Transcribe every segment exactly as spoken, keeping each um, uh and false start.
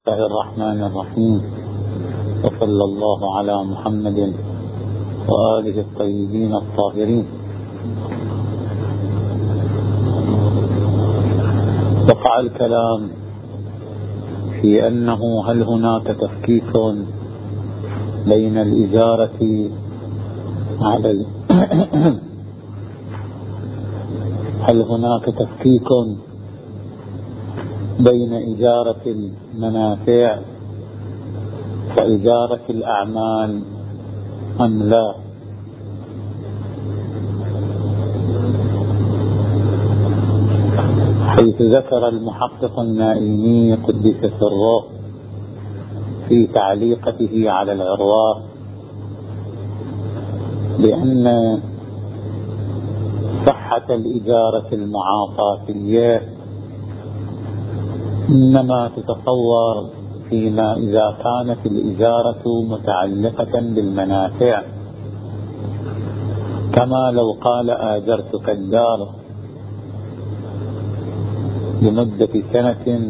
الله الرحمن الرحيم، وصلى الله على محمد وآله الطيبين الطاهرين. وقع الكلام في أنه هل هناك تفكيك بين الإجارة على ال... هل هناك تفكيك بين إجارة المنافع وإجارة الأعمال أم لا؟ حيث ذكر المحقق النائمي قدس سره في تعليقته على العروة بأن صحة الإجارة المعاطاتية إنما تتصور فيما إذا كانت الإجارة متعلقة بالمنافع، كما لو قال آجرتك الدار لمدة سنة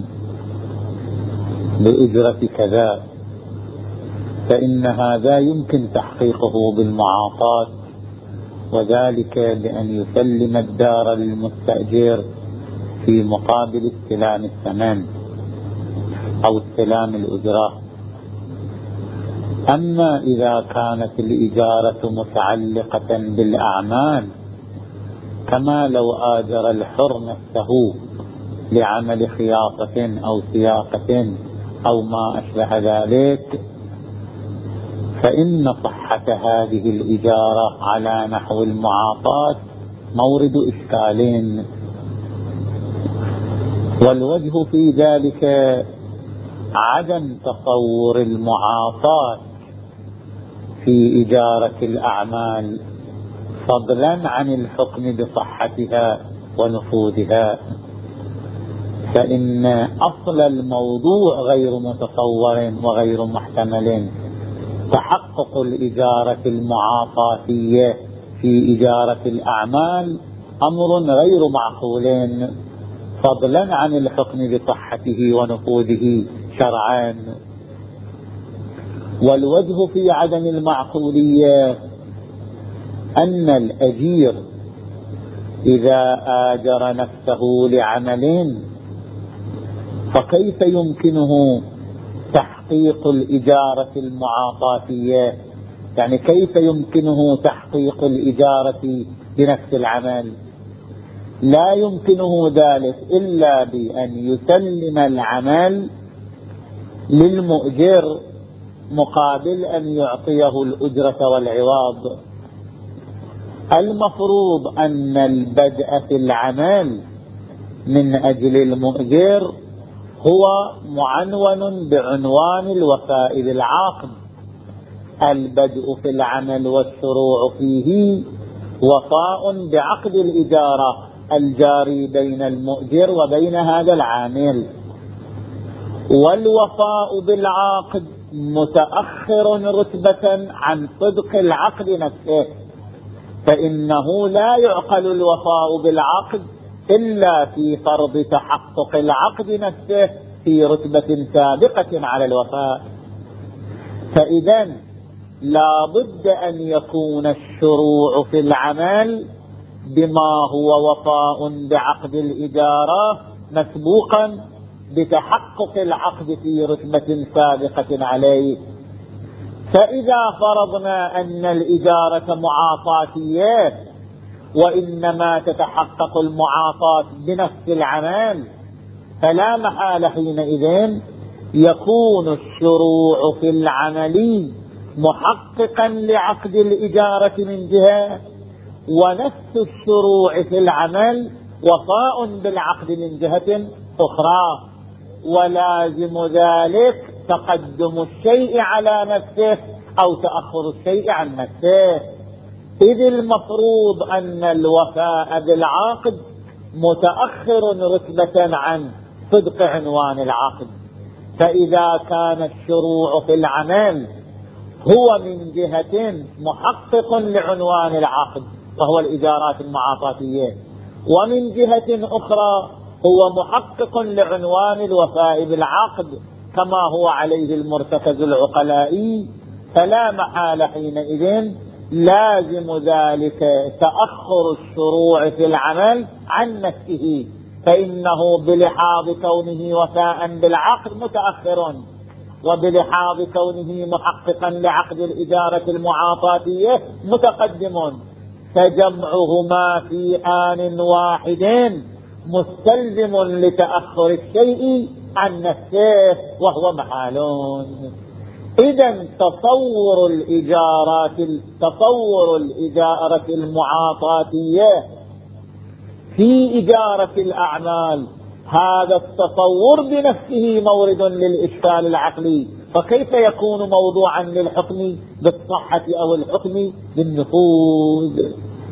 بأجرة كذا، فإن هذا يمكن تحقيقه بالمعاطاة، وذلك بأن يسلم الدار للمستأجر في مقابل استلام الثمن أو استلام الأجرة. أما إذا كانت الإجارة متعلقة بالأعمال، كما لو آجر الحر نفسه لعمل خياطة أو سياقة أو ما أشبه ذلك، فإن صحة هذه الإجارة على نحو المعاطاة مورد إشكالين. والوجه في ذلك عدم تصور المعاطاة في إجارة الأعمال فضلا عن الحكم بصحتها ونفوذها، فإن أصل الموضوع غير متصور وغير محتمل. تحقق الإجارة المعاطاتية في إجارة الأعمال أمر غير معقول فضلا عن الحكم بصحته ونفوذه شرعا. والوجه في عدم المعقولية أن الأجير إذا آجر نفسه لعمل فكيف يمكنه تحقيق الإجارة المعاطاتية؟ يعني كيف يمكنه تحقيق الإجارة بنفس العمل؟ لا يمكنه ذلك إلا بأن يسلم العمل للمؤجر مقابل أن يعطيه الأجرة والعوض. المفروض أن البدء في العمل من أجل المؤجر هو معنون بعنوان الوفاء بالعقد. البدء في العمل والشروع فيه وفاء بعقد الإجارة الجاري بين المؤجر وبين هذا العامل، والوفاء بالعقد متأخر رتبة عن صدق العقد نفسه، فإنه لا يعقل الوفاء بالعقد إلا في فرض تحقق العقد نفسه في رتبة سابقة على الوفاء. فإذا لا بد أن يكون الشروع في العمل بما هو وفاء بعقد الإجارة مسبوقا بتحقق العقد في رتبة سابقة عليه. فإذا فرضنا أن الإجارة معاطاتية وإنما تتحقق المعاطاة بنفس العمل، فلا محال حينئذ يكون الشروع في العمل محققا لعقد الإجارة من جهة، ونفس الشروع في العمل وفاء بالعقد من جهة أخرى، ولازم ذلك تقدم الشيء على نفسه أو تأخر الشيء عن نفسه، إذ المفروض أن الوفاء بالعقد متأخر رتبة عن صدق عنوان العقد. فإذا كان الشروع في العمل هو من جهة محقق لعنوان العقد وهو الإجارات المعاطاتية، ومن جهة أخرى هو محقق لعنوان الوفاء بالعقد، كما هو عليه المرتكز العقلائي، فلا محالة حينئذ لازم ذلك تأخر الشروع في العمل عن نفسه، فإنه بلحاظ كونه وفاء بالعقد متأخر، وبلحاظ كونه محققا لعقد الإجارة المعاطاتية متقدم، فجمعهما في آن واحد مستلزم لتأخر الشيء عن نفسه وهو محال. إذن تصور الإجارات تصور الإجارة المعاطاتية في إجارة الأعمال، هذا التصور بنفسه مورد للإشكال العقلي، فكيف يكون موضوعا للحكم بالصحة أو الحكم بالنفوذ؟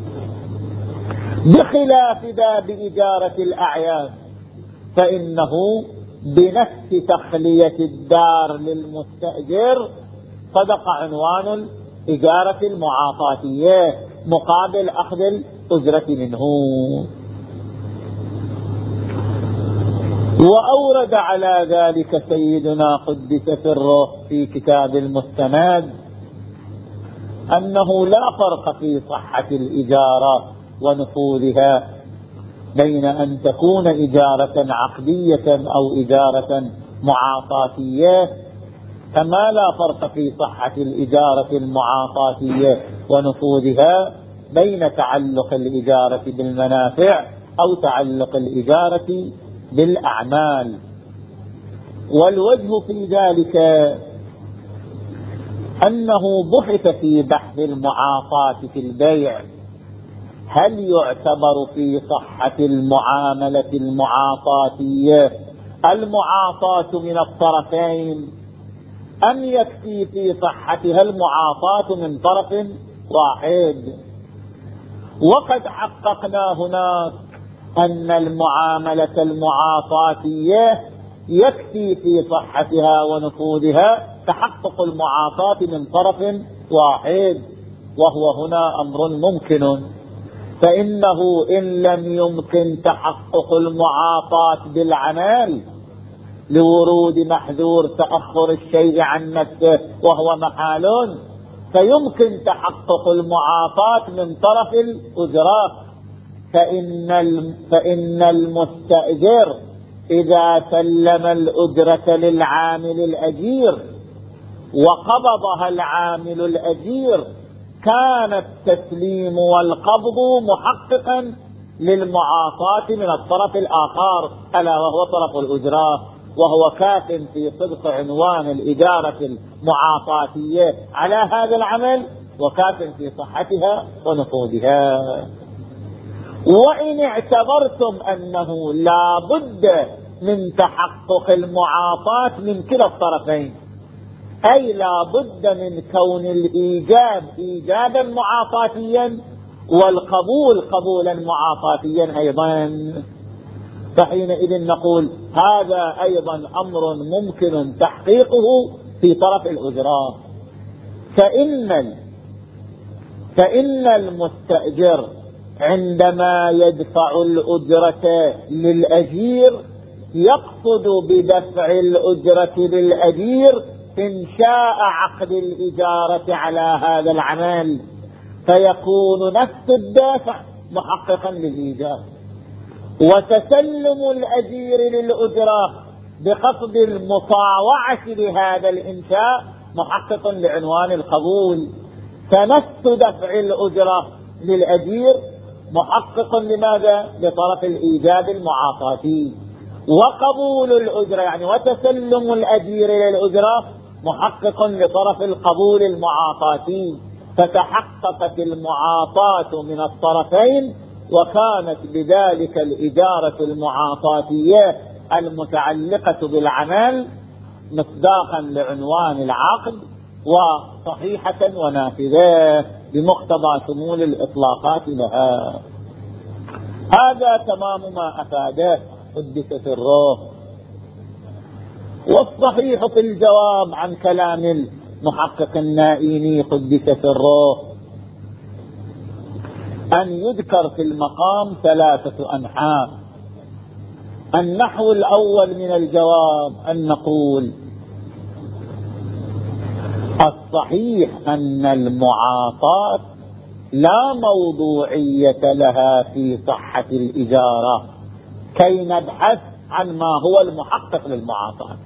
بخلاف باب إجارة الأعيان، فإنه بنفس تخلية الدار للمستأجر صدق عنوان الإجارة المعاطاتية مقابل أخذ الأجرة منه. وأورد على ذلك سيدنا قدس سره في كتاب المستند أنه لا فرق في صحة الإجارة ونفوذها بين أن تكون إجارة عقدية أو إجارة معاطاتية، كما لا فرق في صحة الإجارة المعاطاتية ونفوذها بين تعلق الإجارة بالمنافع أو تعلق الإجارة بالأعمال. والوجه في ذلك أنه بحث في بحث المعاطاة في البيع هل يعتبر في صحة المعاملة المعاطاتية المعاطاة من الطرفين، أم يكفي في صحتها المعاطاة من طرف واحد؟ وقد حققنا هناك أن المعاملة المعاطاتية يكفي في صحتها ونفوذها تحقق المعاطاة من طرف واحد، وهو هنا أمر ممكن، فإنه إن لم يمكن تحقق المعاطاة بالعمل لورود محذور تأخر الشيء عن نفسه وهو محال، فيمكن تحقق المعاطاة من طرف الأجرة، فإن فإن المستأجر إذا سلم الأجرة للعامل الأجير وقبضها العامل الأجير كان التسليم والقبض محققا للمعاطاة من الطرف الآخر ألا وهو طرف الأجرة، وهو كاف في صدق عنوان الإجارة المعاطاتية على هذا العمل وكاف في صحتها ونفوذها. وإن اعتبرتم أنه لا بد من تحقق المعاطاة من كلا الطرفين، أي لا بد من كون الإيجاب إيجابا معاطاتيا والقبول قبولا معاطاتيا أيضا، فحينئذ نقول هذا أيضا أمر ممكن تحقيقه في طرف الأجرة. فإن فإن المستأجر عندما يدفع الأجرة للأجير يقصد بدفع الأجرة للأجير إنشاء عقد الإجارة على هذا العمل، فيكون نفس الدافع محققا للإيجار، وتسلم الأجير للأجرة بقصد المطاوعة لهذا الإنشاء محقق لعنوان القبول، فنفس دفع الأجرة للأجير محقق لماذا؟ لطرف الإيجاب المعاطاتي، وقبول الأجرة يعني وتسلم الأجير للأجرة محقق لطرف القبول المعاطاتي، فتحققت المعاطاة من الطرفين، وكانت بذلك الإجارة المعاطاتية المتعلقة بالعمل مصداقا لعنوان العقد وصحيحة ونافذة بمقتضى شمول الإطلاقات لها. هذا تمام ما أفاده قدس سره. والصحيح في الجواب عن كلام المحقق النائيني قدس سره أن يذكر في المقام ثلاثة أنحاء. النحو الأول من الجواب أن نقول الصحيح أن المعاطاة لا موضوعية لها في صحة الإجارة، كي نبحث عن ما هو المحقق للمعاطاة.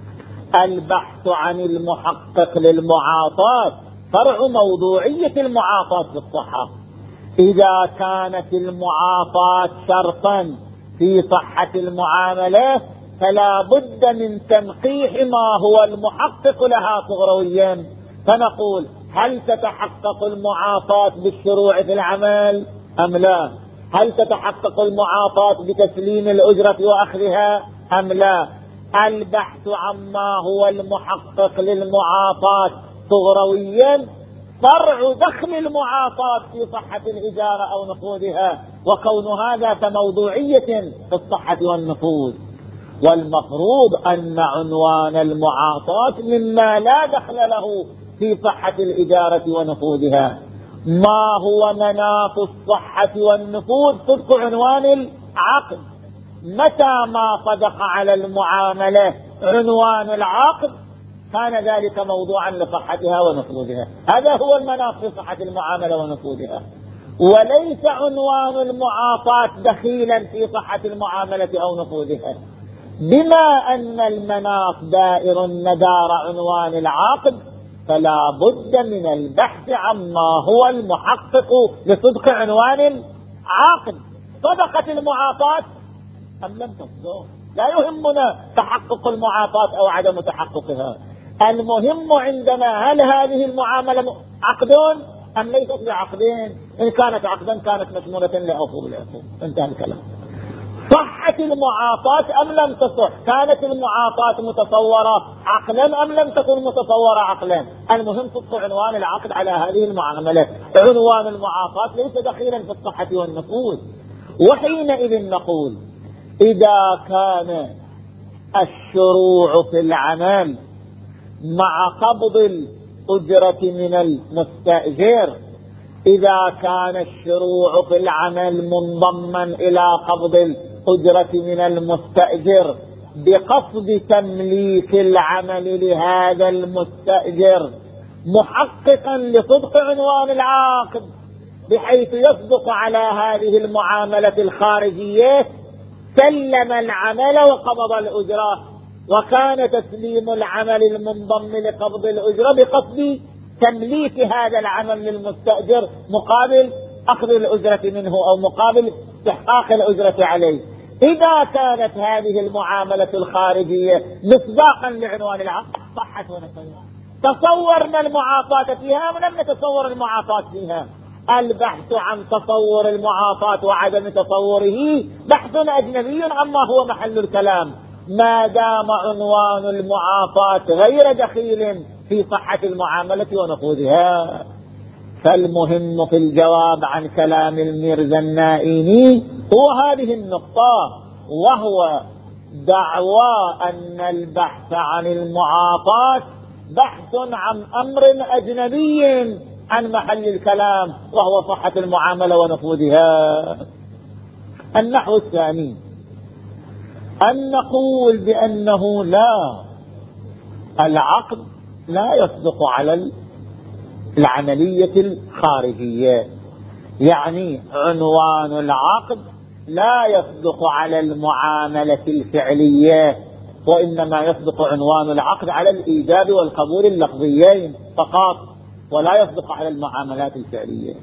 البحث عن المحقق للمعاطاة فرع موضوعية المعاطاة في الصحة. إذا كانت المعاطاة شرطا في صحة المعاملة فلا بد من تنقيح ما هو المحقق لها صغرويا، فنقول هل تتحقق المعاطاة بالشروع في العمل أم لا؟ هل تتحقق المعاطاة بتسليم الأجرة وأخذها أم لا؟ البحث عما هو المحقق للمعاطاة صغرويا فرع دخل المعاطاة في صحة الإجارة أو نفوذها، وكون هذا كموضوعية في الصحة والنفوذ. والمفروض أن عنوان المعاطاة مما لا دخل له في صحة الإجارة ونفوذها. ما هو مناط الصحة والنفوذ؟ صدق عنوان العقد. متى ما صدق على المعاملة عنوان العقد كان ذلك موضوعا لصحتها ونفوذها. هذا هو المناط في صحة المعاملة ونفوذها، وليس عنوان المعاطاة دخيلا في صحة المعاملة أو نفوذها. بما أن المناط دائر مدار عنوان العقد فلا بد من البحث عما هو المحقق لصدق عنوان العقد. صدقت المعاطاة أم لم تصدق؟ لا يهمنا تحقق المعاطاة أو عدم تحققها، المهم عندنا هل هذه المعاملة عقد أم ليست بعقدين. إن كانت عقدا كانت مشمولة لأصول العقود، انتهى الكلام. صحت المعاطاة أم لم تصح؟ كانت المعاطاة متصورة عقلا أم لم تكن متصورة عقلا؟ المهم صدق عنوان العقد على هذه المعاملة. عنوان المعاطاة ليس دخيلا في الصحة والنفوذ. وحينئذ نقول إذا كان الشروع في العمل مع قبض الأجرة من المستأجر، إذا كان الشروع في العمل منضما إلى قبض الأجرة من المستأجر بقصد تمليك العمل لهذا المستأجر محققا لصدق عنوان العاقد، بحيث يصدق على هذه المعاملة الخارجية سلم العمل وقبض الأجرة، وكان تسليم العمل المنضم لقبض الأجرة بقصد تمليك هذا العمل للمستأجر مقابل أخذ الأجرة منه أو مقابل استحقاق الأجرة عليه. إذا كانت هذه المعاملة الخارجية مصداقا لعنوان العقد صحت ونفذت. تصورنا المعاطاة فيها ولم نتصور المعاطاة فيها. البحث عن تصور المعاطاة وعدم تصوره بحث أجنبي عما هو محل الكلام، ما دام عنوان المعاطاة غير دخيل في صحة المعاملة ونفوذها. فالمهم في الجواب عن كلام الميرزا النائيني هو هذه النقطة، وهو دعوى أن البحث عن المعاطاة بحث عن أمر أجنبي عن محل الكلام وهو صحة المعاملة ونفوذها. النحو الثاني أن نقول بأنه لا، العقد لا يصدق على العملية الخارجية، يعني عنوان العقد لا يصدق على المعاملة الفعلية، وإنما يصدق عنوان العقد على الإيجاب والقبول اللفظيين فقط، ولا يصدق على المعاملات الفعلية.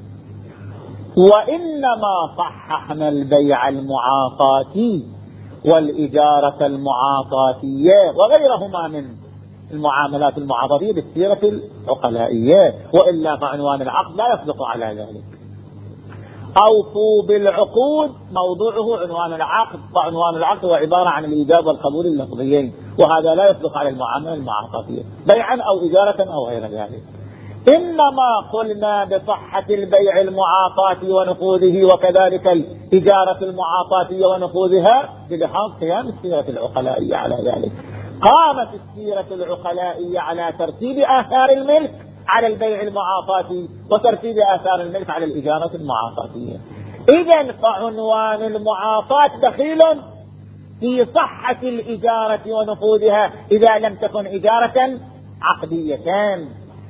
وإنما صححنا البيع المعاطاتي والإجارة المعاطاتية وغيرهما من المعاملات المعاطاتية بالسيرة العقلائية، وإلا فعنوان العقد لا يصدق على ذلك. أوفوا بالعقود موضوعه عنوان العقد، وعنوان العقد هو عبارة عن الإيجاب والقبول اللفظيين، وهذا لا يصدق على المعاملة المعاطاتية بيعا أو إجارة أو غير ذلك. إنما قلنا بصحة البيع المعاطاتي ونفوذه وكذلك الإجارة المعاطاتية ونفوذها بلحاظ قيام السيرة العقلائية على ذلك. قامت السيرة العقلائية على ترتيب آثار الملك على البيع المعاطاتي وترتيب آثار الملك على الإجارة المعاطاتية. إذن فعنوان المعاطاة دخيل في صحة الإجارة ونفوذها إذا لم تكن إجارة عقدية.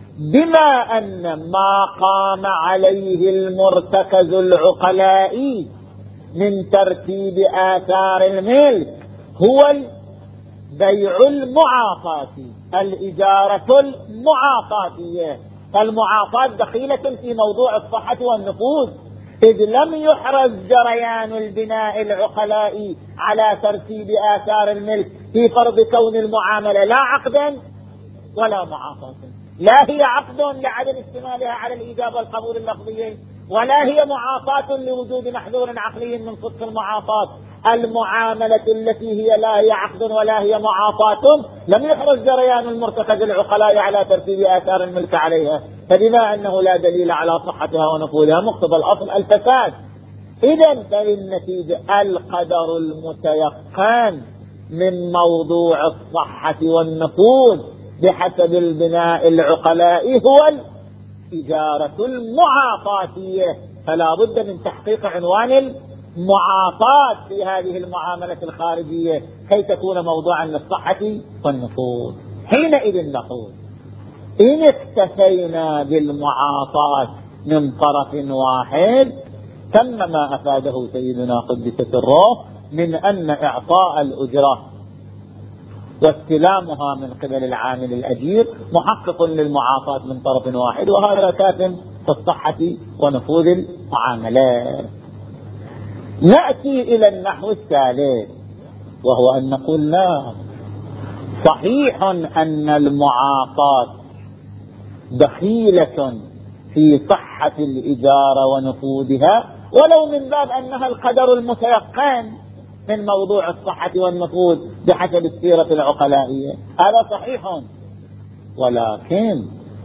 بما أن ما قام عليه المرتكز العقلائي من ترتيب آثار الملك هو البيع المعاطاتي، الإجارة المعاطاتية، فالمعاطاة دخيلة في موضوع الصحة والنفوذ، إذ لم يحرز جريان البناء العقلائي على ترتيب آثار الملك في فرض كون المعاملة لا عقدا ولا معاطاة، لا هي عقد لعدم اشتمالها على الإيجاب والقبول اللفظيين، ولا هي معاطاة لوجود محذور عقلي من صدق المعاطاة. المعاملة التي هي لا هي عقد ولا هي معاطاة لم يحرز جريان المرتكز العقلاء على ترتيب آثار الملك عليها، فبما أنه لا دليل على صحتها ونفوذها مقتضى الأصل الفساد. إذن فالنتيجة القدر المتيقن من موضوع الصحة والنفوذ بحسب البناء العقلائي هو الإجارة المعاطاتية، فلا بد من تحقيق عنوان المعاطاة في هذه المعاملة الخارجية كي تكون موضوعا للصحة والنفوذ. حينئذ نقول إن اكتفينا بالمعاطاة من طرف واحد تم ما أفاده سيدنا قدس سره من أن إعطاء الأجرة واستلامها من قبل العامل الأجير محقق للمعاطاة من طرف واحد، وهذا كاف في الصحة ونفوذ المعاملات. نأتي إلى النحو الثالث، وهو أن نقول لا، صحيح أن المعاطاة دخيلة في صحة الإجارة ونفوذها، ولو من باب أنها القدر المتيقن من موضوع الصحة والنفوذ بحسب السيرة العقلائية، هذا صحيح، ولكن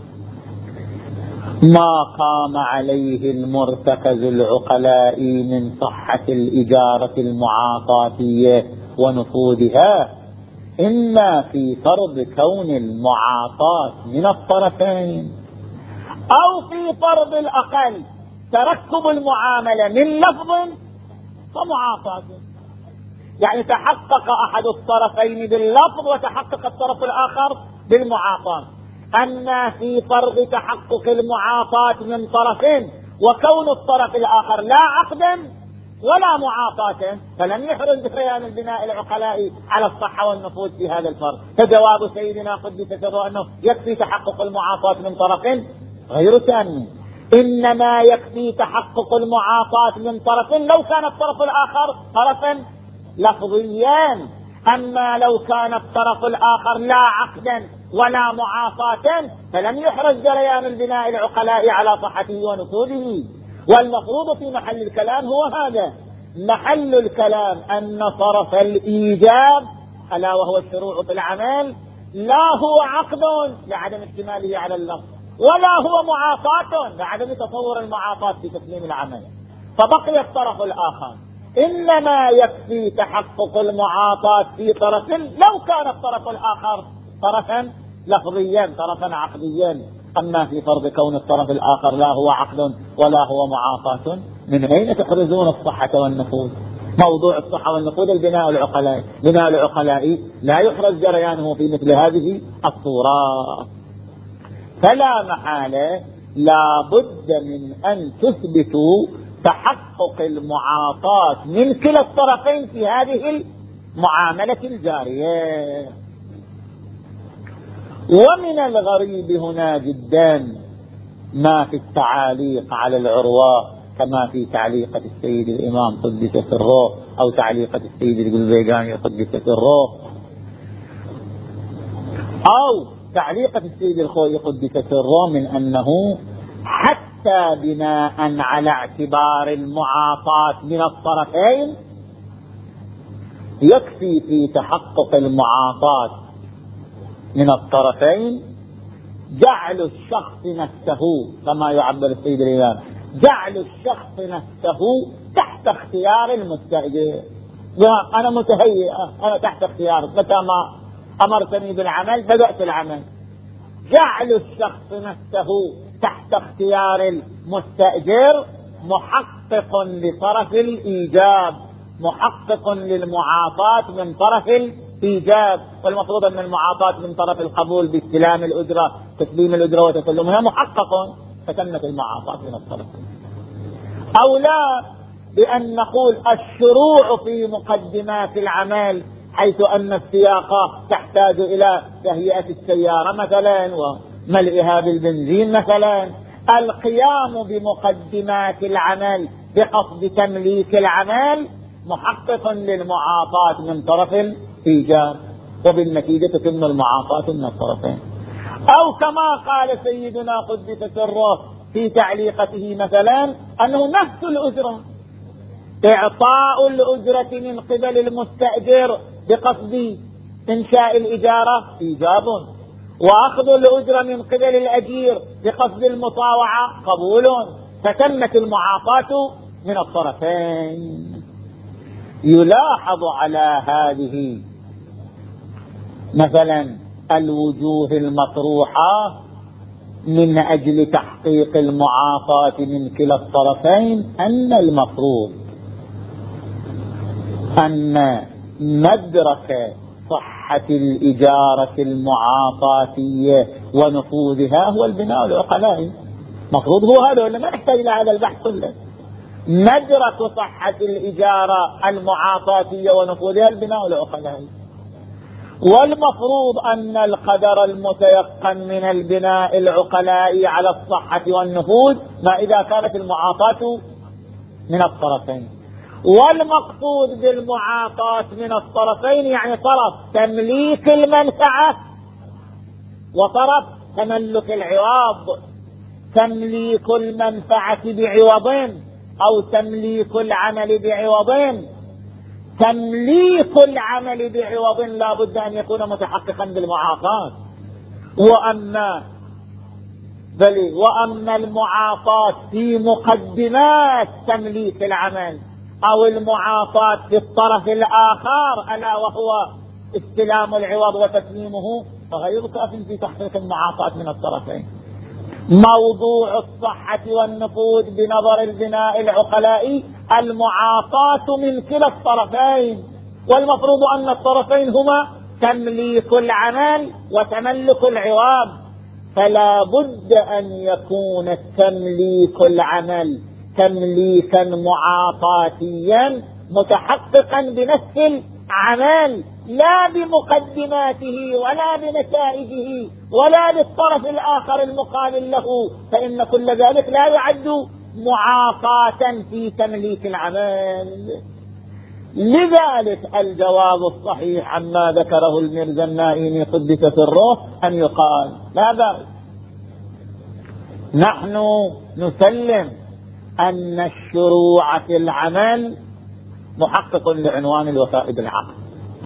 ما قام عليه المرتكز العقلائي من صحة الإجارة المعاطاتية ونفوذها إما في فرض كون المعاطاة من الطرفين، أو في فرض الأقل تركب المعاملة من لفظ ومعاطاة، يعني تحقق أحد الطرفين باللفظ وتحقق الطرف الآخر بالمعاطاة. أما في فرض تحقق المعاطاة من طرفين وكون الطرف الآخر لا عقدا ولا معاطاة فلم يحرز جريان البناء العقلائي على الصحة والنفوذ في هذا الفرض، فجواب سيدنا قدس سره أنه يكفي تحقق المعاطاة من طرفين غير ثاني، إنما يكفي تحقق المعاطاة من طرف لو كان الطرف الآخر طرفا لفظيا، أما لو كان الطرف الآخر لا عقدا ولا معاطاة فلم يحرز جريان البناء العقلائي على صحته ونفوذه. والمفروض في محل الكلام هو هذا، محل الكلام أن طرف الإيجاب ألا وهو الشروع في العمل لا هو عقد لعدم اشتماله على اللفظ، ولا هو معاطاة لعدم تصور المعاطاة في تسليم العمل، فبقي الطرف الآخر إنما يكفي تحقق المعاطاة في طرف لو كان الطرف الآخر طرفا لفظيا طرفا عقديا. أما في فرض كون الطرف الآخر لا هو عقد ولا هو معاطاة، من أين تحرزون الصحة والنفوذ؟ موضوع الصحة والنفوذ البناء العقلائي، بناء العقلائي لا يحرز جريانه في مثل هذه الصورة، فلا محالة لا بد من أن تثبتوا تحقق المعاطاة من كلا الطرفين في هذه المعاملة الجارية. ومن الغريب هنا جدا ما في التعاليق على العروة كما في تعليقة السيد الإمام قدس سره أو تعليقة السيد القلبيجاني قدس سره أو تعليقة السيد الخوي قدس سره، من أنه حتى بناء على اعتبار المعاطاة من الطرفين يكفي في تحقق المعاطاة من الطرفين جعل الشخص نفسه كما يعبر السيد الإمام، جعل الشخص نفسه تحت اختيار المستأجر. أنا متهيئ، أنا تحت اختيارك، متى ما أمرتني بالعمل بدأت العمل. جعل الشخص نفسه تحت اختيار المستأجر محقق لطرف الإيجاب، محقق للمعاطاة من طرف إيجاب، والمفروض أن المعاطاة من طرف القبول باستلام الأجرة، تسليم الأجرة وتسلمها محقق، فتمت المعاطاة من الطرفين. أو لا بأن نقول الشروع في مقدمات العمل، حيث أن السياقة تحتاج إلى تهيئة السيارة مثلا وملئها بالبنزين مثلا، القيام بمقدمات العمل بقصد تمليك العمل محقق للمعاطاة من طرف الإيجاب، وبالنتيجة تتم المعاطاة من الطرفين. أو كما قال سيدنا قدس سره في تعليقته مثلا أنه نفس الأجرة، إعطاء الأجرة من قبل المستأجر بقصد إنشاء الإجارة إيجاب، وأخذ الأجرة من قبل الأجير بقصد المطاوعة قبول، فتمت المعاطاة من الطرفين. يلاحظ على هذه مثلا الوجوه المطروحة من أجل تحقيق المعاطاة من كلا الطرفين أن المفروض أن مدرك صحة الإجارة المعاطاتية ونفوذها هو البناء العقلائي. مفروض هو هذا، ولا ما نحتاج إلى هذا البحث كله. مدرك صحة الإجارة المعاطاتية ونفوذها البناء العقلائي، والمفروض أن القدر المتيقن من البناء العقلائي على الصحة والنفوذ ما إذا كانت المعاطاة من الطرفين. والمقصود بالمعاطاة من الطرفين يعني طرف تمليك المنفعة وطرف تملك العوض. تمليك المنفعة بعوض أو تمليك العمل بعوض. تمليك العمل بعوض لا بد أن يكون متحققا بالمعاطاة، وأما بل وأما المعاطاة في مقدمات تمليك العمل أو المعاطاة في الطرف الآخر ألا وهو استلام العوض وتسليمه فغير كاف في تحقيق المعاطاة من الطرفين. موضوع الصحة والنفوذ بنظر البناء العقلائي المعاطاة من كلا الطرفين، والمفروض أن الطرفين هما تمليك العمل وتملك العوض، فلا بد أن يكون تمليك العمل تمليكا معاطاتيا متحققا بنفس العمل لا بمقدماته ولا بنتائجه ولا للطرف الآخر المقابل له، فإن كل ذلك لا يعد معاطاة في تمليك العمل. لذلك الجواب الصحيح عما ذكره الميرزا النائمي قدس سره أن يقال لا بأس، نحن نسلم أن الشروع في العمل محقق لعنوان الوفاء بالعقد،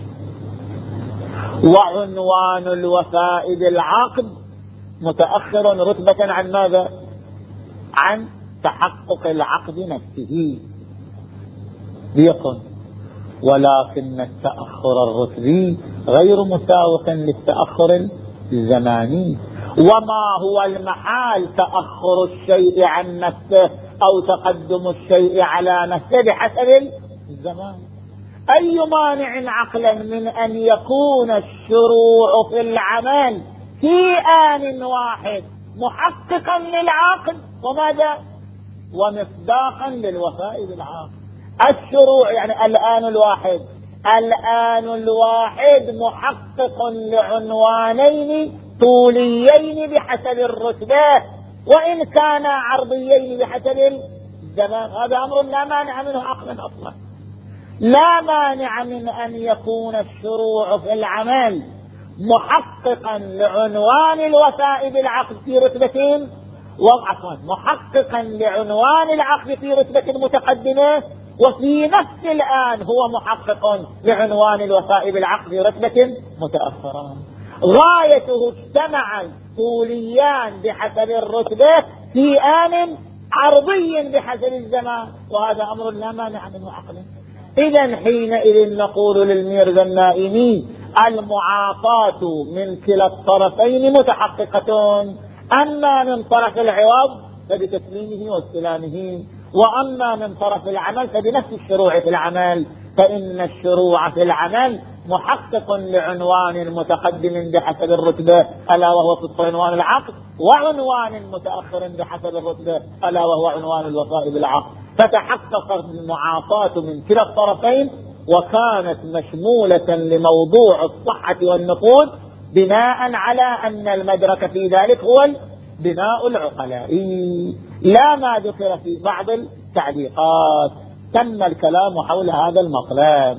وعنوان الوفاء بالعقد متأخر رتبة عن ماذا؟ عن تحقق العقد نفسه ليكن، ولكن التأخر الرتبي غير مساوق للتأخر الزماني. وما هو المحال تأخر الشيء عن نفسه أو تقدم الشيء على نفسه بحسب الزمان؟ أي مانع عقلا من أن يكون الشروع في العمل في آن واحد محققا للعقد وماذا ومصداقا للوفاء بالعقد؟ الشروع يعني الآن الواحد الآن الواحد محقق لعنوانين طوليين بحسب الرتبة وإن كان عرضيين بحسب الزمان. هذا أمر لا مانع منه عقلا أصلا. لا مانع من أن يكون الشروع في العمل محققا لعنوان الوفاء بالعقد في رتبة وعفوا محققا لعنوان العقد في رتبة متقدمة، وفي نفس الآن هو محقق لعنوان الوفاء بالعقد في رتبة متأخرة. غايته اجتمع طوليان بحسب الرتبة في آن عرضي بحسب الزمان، وهذا أمر لا مانع منه عقلا. إذن حينئذ نقول للميرزا النائمي المعاطاة من كلا الطرفين متحققة، أما من طرف العوض فبتسليمه واستلامه، وأما من طرف العمل فبنفس الشروع في العمل، فإن الشروع في العمل محقق لعنوان متقدم بحسب الرتبة ألا وهو صدق عنوان العقد، وعنوان متأخر بحسب الرتبة ألا وهو عنوان الوفاء بالعقد، فتحققت المعاطاة من كلا الطرفين، وكانت مشمولة لموضوع الصحة والنقود، بناء على أن المدرك في ذلك هو البناء العقلائي، لا ما ذكر في بعض التعليقات. تم الكلام حول هذا المطلب.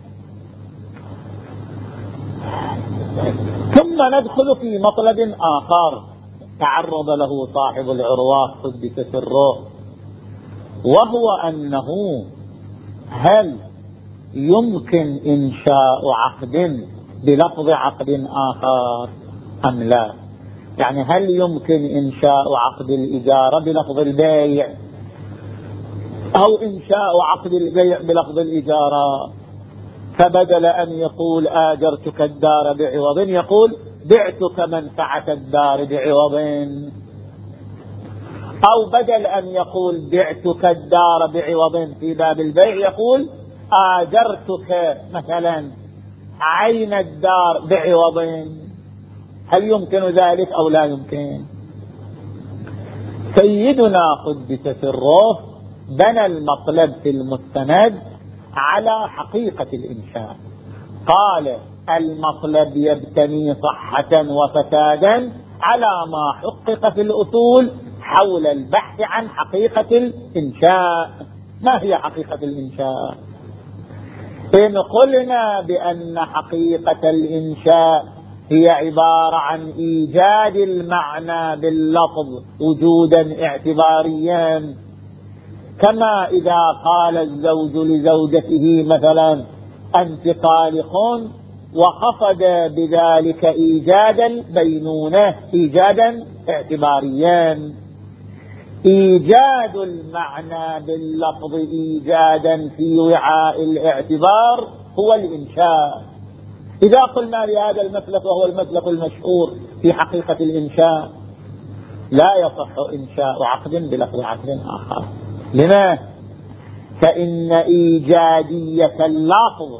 ثم ندخل في مطلب آخر تعرض له صاحب العروة قدس سره، وهو أنه هل يمكن إنشاء عقد بلفظ عقد آخر أم لا؟ يعني هل يمكن إنشاء عقد الإجارة بلفظ البيع، أو إنشاء عقد البيع بلفظ الإجارة، فبدل أن يقول آجرتك الدار بعوض يقول بعتك منفعة الدار بعوض، أو بدل أن يقول بعتك الدار بعوض في باب البيع يقول آجرتك مثلا عين الدار بعوض. هل يمكن ذلك أو لا يمكن؟ سيدنا قدس سره بنى المطلب في المستند على حقيقة الإنشاء. قال المطلب يبتني صحة وفسادا على ما حقق في الأصول حول البحث عن حقيقة الإنشاء. ما هي حقيقة الإنشاء؟ إن قلنا بأن حقيقة الإنشاء هي عبارة عن إيجاد المعنى باللفظ وجودا اعتباريا، كما إذا قال الزوج لزوجته مثلا أنت طالق، وقصد بذلك إيجادا بينونة إيجادا اعتباريا. إيجاد المعنى باللفظ إيجادا في وعاء الاعتبار هو الإنشاء. إذا قلنا لهذا المسلك وهو المسلك المشهور في حقيقة الإنشاء لا يصح إنشاء عقد بلفظ عقد آخر. لما؟ فإن إيجادية اللفظ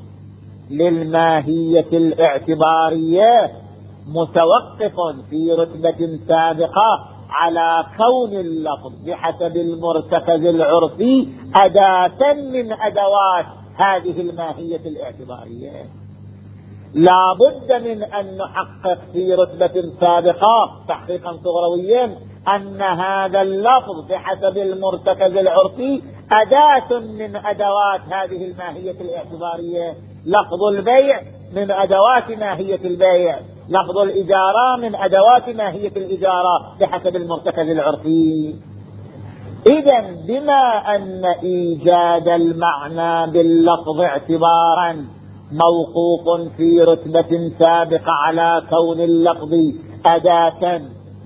للماهية الاعتبارية متوقف في رتبة سابقة على كون اللفظ بحسب المرتكز العرفي أداة من أدوات هذه الماهية الاعتبارية. لا بد من أن نحقق في رتبة سابقة تحقيقا صغرويا أن هذا اللفظ بحسب المرتكز العرفي أداة من أدوات هذه الماهية الاعتبارية. لفظ البيع من أدوات ماهية البيع، لفظ الإجارة من أدوات ماهية الإجارة بحسب المرتكز العرفي. إذن بما أن إيجاد المعنى باللفظ اعتبارا موقوف في رتبة سابقة على كون اللفظ أداة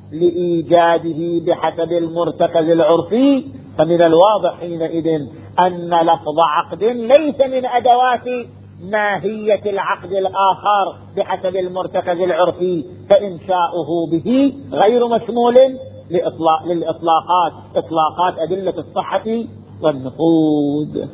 لإيجاده بحسب المرتكز العرفي، فمن الواضح حينئذ أن لفظ عقد ليس من أدوات ماهية العقد الآخر بحسب المرتكز العرفي، فإنشاؤه به غير مشمول للإطلاقات إطلاقات أدلة الصحة والنقود.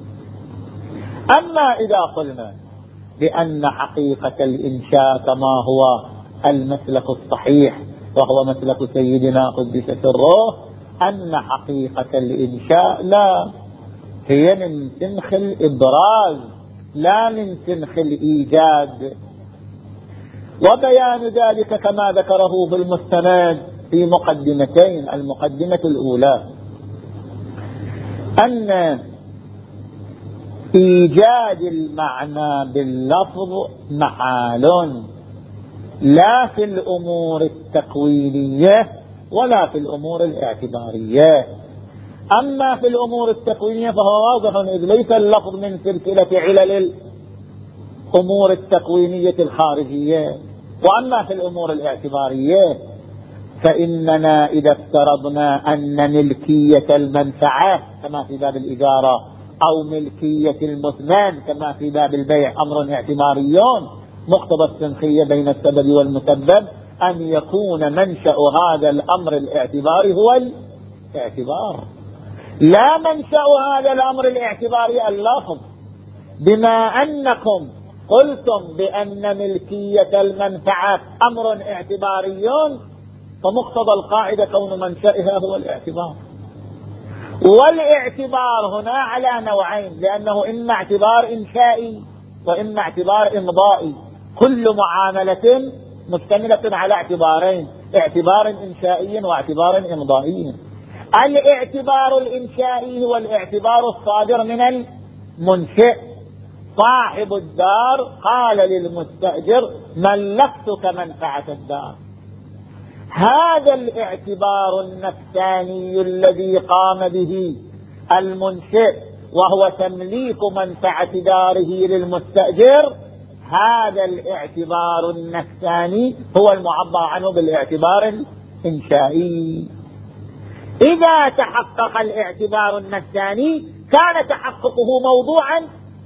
أما إذا قلنا بأن حقيقة الإنشاء كما هو المسلك الصحيح وهو مسلك سيدنا قدس سره أن حقيقة الإنشاء لا هي من سنخ الإبراز لا من سنخ الإيجاد، وبيان ذلك كما ذكره في المستند في مقدمتين. المقدمة الأولى أن إيجاد المعنى باللفظ محال لا في الأمور التكوينية ولا في الأمور الاعتبارية. أما في الأمور التكوينية فهو واضح إذ ليس اللفظ من سلسلة علل الأمور التكوينية الخارجية. وأما في الأمور الاعتبارية فإننا إذا افترضنا أن ملكية المنفعة كما في باب الإجارة أو ملكية المثمان كما في باب البيع أمر اعتباريون، مقتضى السنخية بين السبب والمسبب أن يكون منشأ هذا الأمر الاعتباري هو الاعتبار، لا منشأ هذا الأمر الاعتباري اللفظ. بما أنكم قلتم بأن ملكية المنفعة أمر اعتباري، فمقتضى القاعدة كون منشأها هو الاعتبار. والاعتبار هنا على نوعين، لأنه إما اعتبار إنشائي وإما اعتبار إمضائي. كل معاملة مشتملة على اعتبارين، اعتبار إنشائي واعتبار إمضائي. الاعتبار الإنشائي هو الاعتبار الصادر من المنشئ. صاحب الدار قال للمستأجر ملكتك منفعة الدار. هذا الاعتبار النفساني الذي قام به المنشئ وهو تمليك منفعة داره للمستأجر، هذا الاعتبار النفساني هو المعبر عنه بالاعتبار الإنشائي. إذا تحقق الاعتبار النفساني كان تحققه موضوعا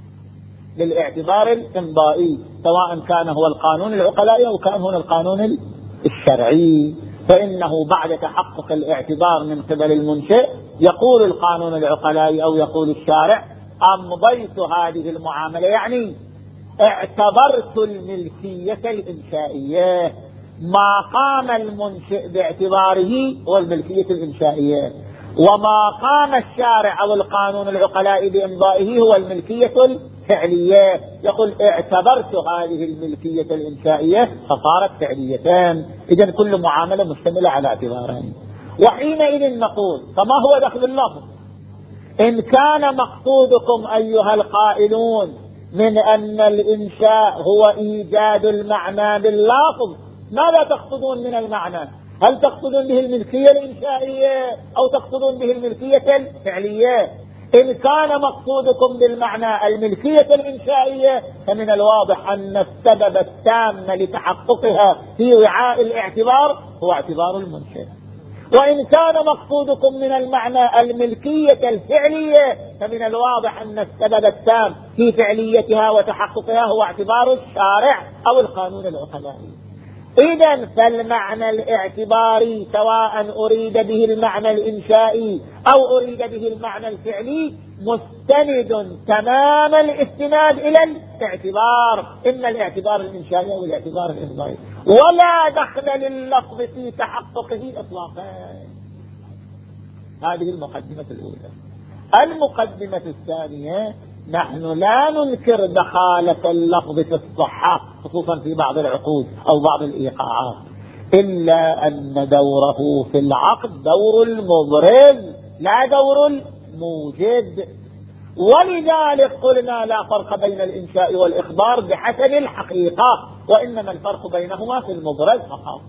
للاعتبار الإمضائي، سواء كان هو القانون العقلائي أو كان هنا القانون الشرعي. فإنه بعد تحقق الاعتبار من قبل المنشئ يقول القانون العقلائي أو يقول الشارع أمضيت هذه المعاملة، يعني اعتبرت الملكية الإنشائية. ما قام المنشئ باعتباره هو الملكية الإنشائية، وما قام الشارع أو القانون العقلائي بإمضائه هو الملكية الفعلية. يقول اعتبرت هذه الملكية الإنشائية فصارت فعليتان. إذن كل معاملة مشتملة على اعتبارين. وحينئذ نقول فما هو دخل اللفظ؟ إن كان مقصودكم أيها القائلون من أن الإنشاء هو إيجاد المعنى باللفظ، ماذا تقصدون من المعنى؟ هل تقصدون به الملكية الإنشائية أو تقصدون به الملكية الفعلية؟ إن كان مقصودكم بالمعنى الملكية الإنشائية فمن الواضح أن السبب التام لتحققها في وعاء الاعتبار هو اعتبار المنشئ. وإن كان مقصودكم من المعنى الملكية الفعلية فمن الواضح أن السبب التام في فعليتها وتحققها هو اعتبار الشارع أو القانون العقلائي. إذن فالمعنى الاعتباري سواء أريد به المعنى الإنشائي أو أريد به المعنى الفعلي مستند تمام الاستناد إلى الاعتبار، إما الاعتبار الإنشائي أو الاعتبار الإمضائي، ولا دخل لللفظ في تحققه إطلاقا. هذه المقدمة الأولى. المقدمة الثانية، نحن لا ننكر دخالة اللفظ في الصحة خصوصا في بعض العقود أو بعض الإيقاعات، إلا أن دوره في العقد دور المبرز لا دور الموجد. ولذلك قلنا لا فرق بين الإنشاء والإخبار بحسب الحقيقة، وإنما الفرق بينهما في المبرز فقط.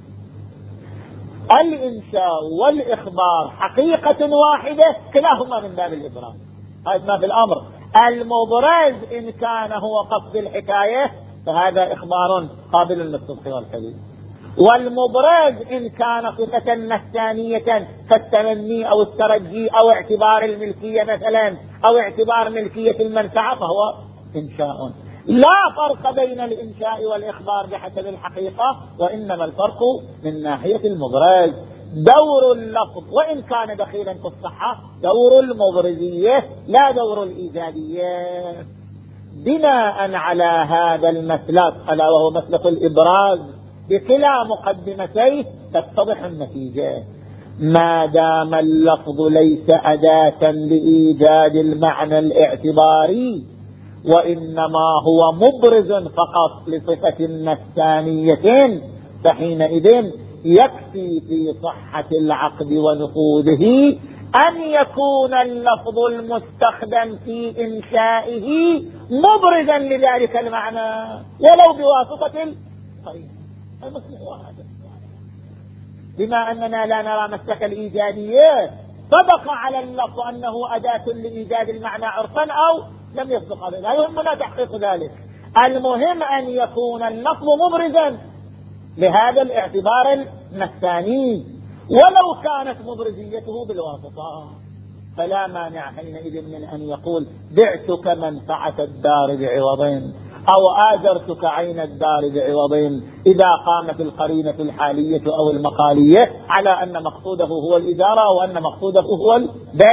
الإنشاء والإخبار حقيقة واحدة، كلاهما من باب الإبراز. هذا ما في الأمر. المبرز إن كان هو قصد الحكاية فهذا إخبار قابل للصدق والكذب، والمبرز إن كان صفة نفسانية كالتمني أو الترجي أو اعتبار الملكية مثلا أو اعتبار ملكية المنفعة فهو إنشاء. لا فرق بين الإنشاء والإخبار بحسب الحقيقة، وإنما الفرق من ناحية المبرز. دور اللفظ وإن كان دخيلا في الصحة دور المبرزية لا دور الإيجادية. بناء على هذا المسلك ألا وهو مسلك الإبراز بكلا مقدمتيه تتضح النتيجة. ما دام اللفظ ليس أداة لإيجاد المعنى الاعتباري وإنما هو مبرز فقط لصفة نفسانية، فحينئذ يكفي في صحة العقد ونفوذه أن يكون اللفظ المستخدم في إنشائه مبرزا لذلك المعنى ولو بواسطة القرين. المسلم هذا. بما أننا لا نرى مسلك الإيجادية صدق على اللفظ أنه أداة لإيجاد المعنى عرفا أو لم يصدق عليه، لا يهمنا تحقيق ذلك. المهم أن يكون اللفظ مبرزا لهذا الاعتبار النفساني، ولو كانت مبرزيته بالواسطة فلا مانع حينئذ من أن يقول بعتك منفعة الدار بعوضين أو آجرتك عين الدار بعوضين، إذا قامت القرينة الحالية أو المقالية على أن مقصوده هو الإجارة وأن مقصوده هو البيع.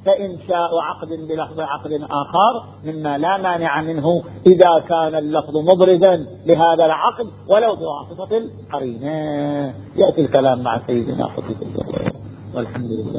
فإنشاء عقد بلفظ عقد آخر مما لا مانع منه إذا كان اللفظ مبرزا لهذا العقد ولو بواسطة القرينة. يأتي الكلام مع سيدنا خطيب الجبر والحمد لله.